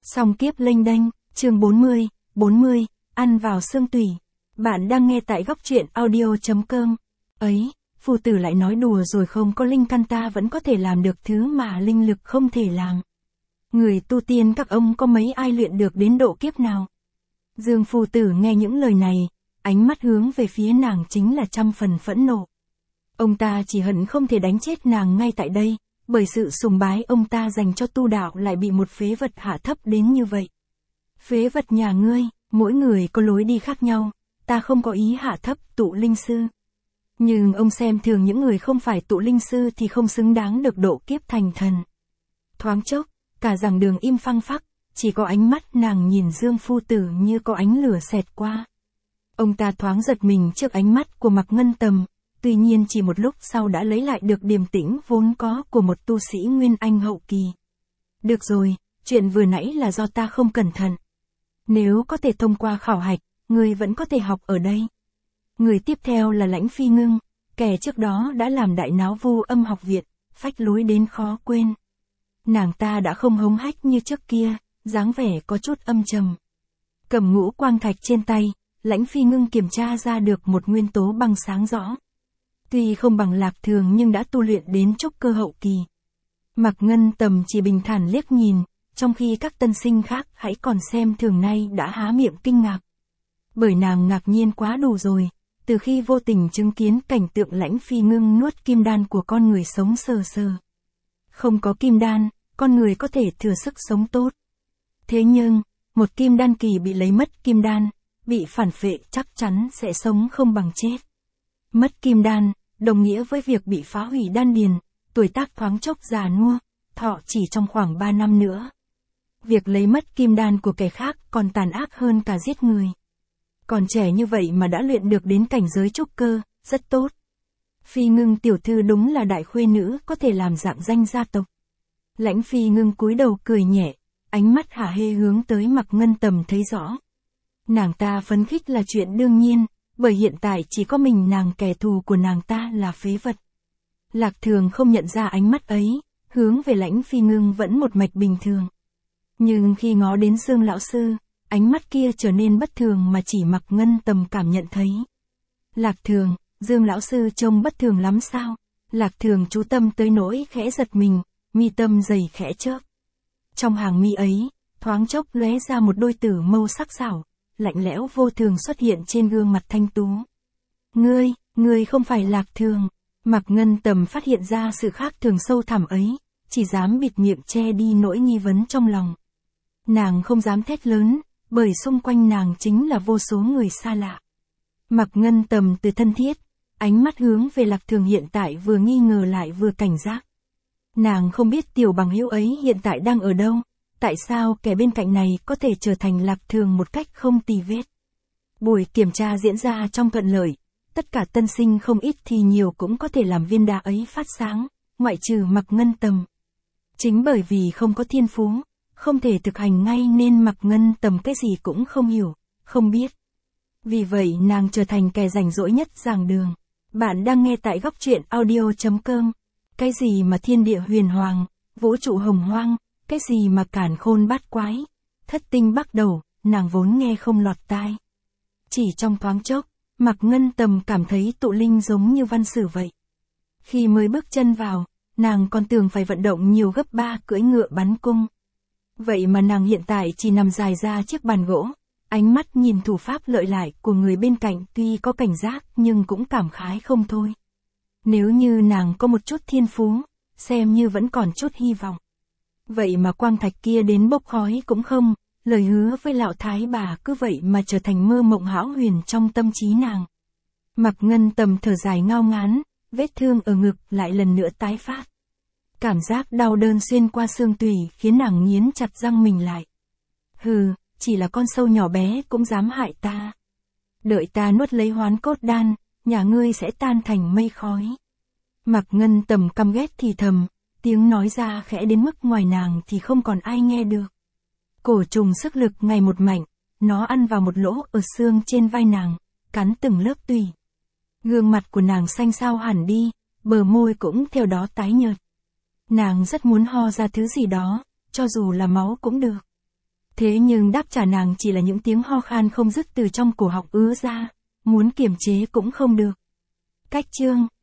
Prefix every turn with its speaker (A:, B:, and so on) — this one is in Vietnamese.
A: Song kiếp lênh đênh, chương 40, ăn vào xương tủy. Bạn đang nghe tại góc truyện audio.com. Ấy, phù tử lại nói đùa rồi, không có linh căn ta vẫn có thể làm được thứ mà linh lực không thể làm. Người tu tiên các ông có mấy ai luyện được đến độ kiếp nào? Dương phù tử nghe những lời này, ánh mắt hướng về phía nàng chính là trăm phần phẫn nộ. Ông ta chỉ hận không thể đánh chết nàng ngay tại đây, bởi sự sùng bái ông ta dành cho tu đạo lại bị một phế vật hạ thấp đến như vậy. Phế vật nhà ngươi, mỗi người có lối đi khác nhau, ta không có ý hạ thấp tụ linh sư. Nhưng ông xem thường những người không phải tụ linh sư thì không xứng đáng được độ kiếp thành thần. Thoáng chốc, cả giảng đường im phăng phắc, chỉ có ánh mắt nàng nhìn Dương phu tử như có ánh lửa xẹt qua. Ông ta thoáng giật mình trước ánh mắt của Mạc Ngân Tầm, tuy nhiên chỉ một lúc sau đã lấy lại được điềm tĩnh vốn có của một tu sĩ Nguyên Anh hậu kỳ. Được rồi, chuyện vừa nãy là do ta không cẩn thận. Nếu có thể thông qua khảo hạch, người vẫn có thể học ở đây. Người tiếp theo là Lãnh Phi Ngưng, kẻ trước đó đã làm đại náo Vu Âm học viện, phách lối đến khó quên. Nàng ta đã không hống hách như trước kia, dáng vẻ có chút âm trầm. Cầm ngũ quang thạch trên tay, Lãnh Phi Ngưng kiểm tra ra được một nguyên tố băng sáng rõ. Tuy không bằng Lạc Thường nhưng đã tu luyện đến trúc cơ hậu kỳ. Mạc Ngân Tầm chỉ bình thản liếc nhìn, trong khi các tân sinh khác hãy còn xem thường nay đã há miệng kinh ngạc. Bởi nàng ngạc nhiên quá đủ rồi, từ khi vô tình chứng kiến cảnh tượng Lãnh Phi Ngưng nuốt kim đan của con người sống sờ sờ. Không có kim đan, con người có thể thừa sức sống tốt. Thế nhưng, một kim đan kỳ bị lấy mất kim đan, bị phản phệ chắc chắn sẽ sống không bằng chết. Mất kim đan, đồng nghĩa với việc bị phá hủy đan điền, tuổi tác thoáng chốc già nua, thọ chỉ trong khoảng 3 năm nữa. Việc lấy mất kim đan của kẻ khác còn tàn ác hơn cả giết người. Còn trẻ như vậy mà đã luyện được đến cảnh giới trúc cơ, rất tốt. Phi Ngưng tiểu thư đúng là đại khuê nữ có thể làm rạng danh gia tộc. Lãnh Phi Ngưng cúi đầu cười nhẹ, ánh mắt hả hê hướng tới Mạc Ngân Tầm thấy rõ. Nàng ta phấn khích là chuyện đương nhiên, bởi hiện tại chỉ có mình nàng, kẻ thù của nàng ta là phế vật. Lạc Thường không nhận ra ánh mắt ấy, hướng về Lãnh Phi Ngưng vẫn một mạch bình thường. Nhưng khi ngó đến Dương lão sư, ánh mắt kia trở nên bất thường mà chỉ Mạc Ngân Tầm cảm nhận thấy. Lạc Thường, Dương lão sư trông bất thường lắm sao? Lạc Thường chú tâm tới nỗi khẽ giật mình, mi tâm dày khẽ chớp. Trong hàng mi ấy, thoáng chốc lóe ra một đôi tử mâu sắc sảo, lạnh lẽo vô thường xuất hiện trên gương mặt thanh tú. Ngươi không phải Lạc Thường. Mạc Ngân Tầm phát hiện ra sự khác thường sâu thẳm ấy, chỉ dám bịt miệng che đi nỗi nghi vấn trong lòng. Nàng không dám thét lớn, bởi xung quanh nàng chính là vô số người xa lạ. Mạc Ngân Tầm từ thân thiết, ánh mắt hướng về Lạc Thường hiện tại vừa nghi ngờ lại vừa cảnh giác. Nàng không biết tiểu bằng hữu ấy hiện tại đang ở đâu, tại sao kẻ bên cạnh này có thể trở thành Lạc Thường một cách không tì vết. Buổi kiểm tra diễn ra trong thuận lợi, tất cả tân sinh không ít thì nhiều cũng có thể làm viên đá ấy phát sáng, ngoại trừ Mạc Ngân Tầm. Chính bởi vì không có thiên phú, không thể thực hành ngay nên Mạc Ngân Tầm cái gì cũng không hiểu, không biết. Vì vậy nàng trở thành kẻ rảnh rỗi nhất giảng đường. Bạn đang nghe tại góc truyện audio.com. Cái gì mà thiên địa huyền hoàng, vũ trụ hồng hoang, cái gì mà càn khôn bát quái, thất tinh bắt đầu, nàng vốn nghe không lọt tai. Chỉ trong thoáng chốc, Mạc Ngân Tầm cảm thấy tụ linh giống như văn sử vậy. Khi mới bước chân vào, nàng còn tưởng phải vận động nhiều gấp 3 cưỡi ngựa bắn cung. Vậy mà nàng hiện tại chỉ nằm dài ra chiếc bàn gỗ, ánh mắt nhìn thủ pháp lợi hại của người bên cạnh, tuy có cảnh giác nhưng cũng cảm khái không thôi. Nếu như nàng có một chút thiên phú, xem như vẫn còn chút hy vọng. Vậy mà quang thạch kia đến bốc khói cũng không, lời hứa với lão thái bà cứ vậy mà trở thành mơ mộng hão huyền trong tâm trí nàng. Mạc Ngân Tầm thở dài ngao ngán, vết thương ở ngực lại lần nữa tái phát. Cảm giác đau đớn xuyên qua xương tủy khiến nàng nghiến chặt răng mình lại. Hừ, chỉ là con sâu nhỏ bé cũng dám hại ta. Đợi ta nuốt lấy hoán cốt đan, nhà ngươi sẽ tan thành mây khói. Mạc Ngân Tầm căm ghét thì thầm, tiếng nói ra khẽ đến mức ngoài nàng thì không còn ai nghe được. Cổ trùng sức lực ngày một mạnh, nó ăn vào một lỗ ở xương trên vai nàng, cắn từng lớp tủy. Gương mặt của nàng xanh xao hẳn đi, bờ môi cũng theo đó tái nhợt. Nàng rất muốn ho ra thứ gì đó, cho dù là máu cũng được. Thế nhưng đáp trả nàng chỉ là những tiếng ho khan không dứt từ trong cổ họng ứa ra, muốn kiềm chế cũng không được. Cách chương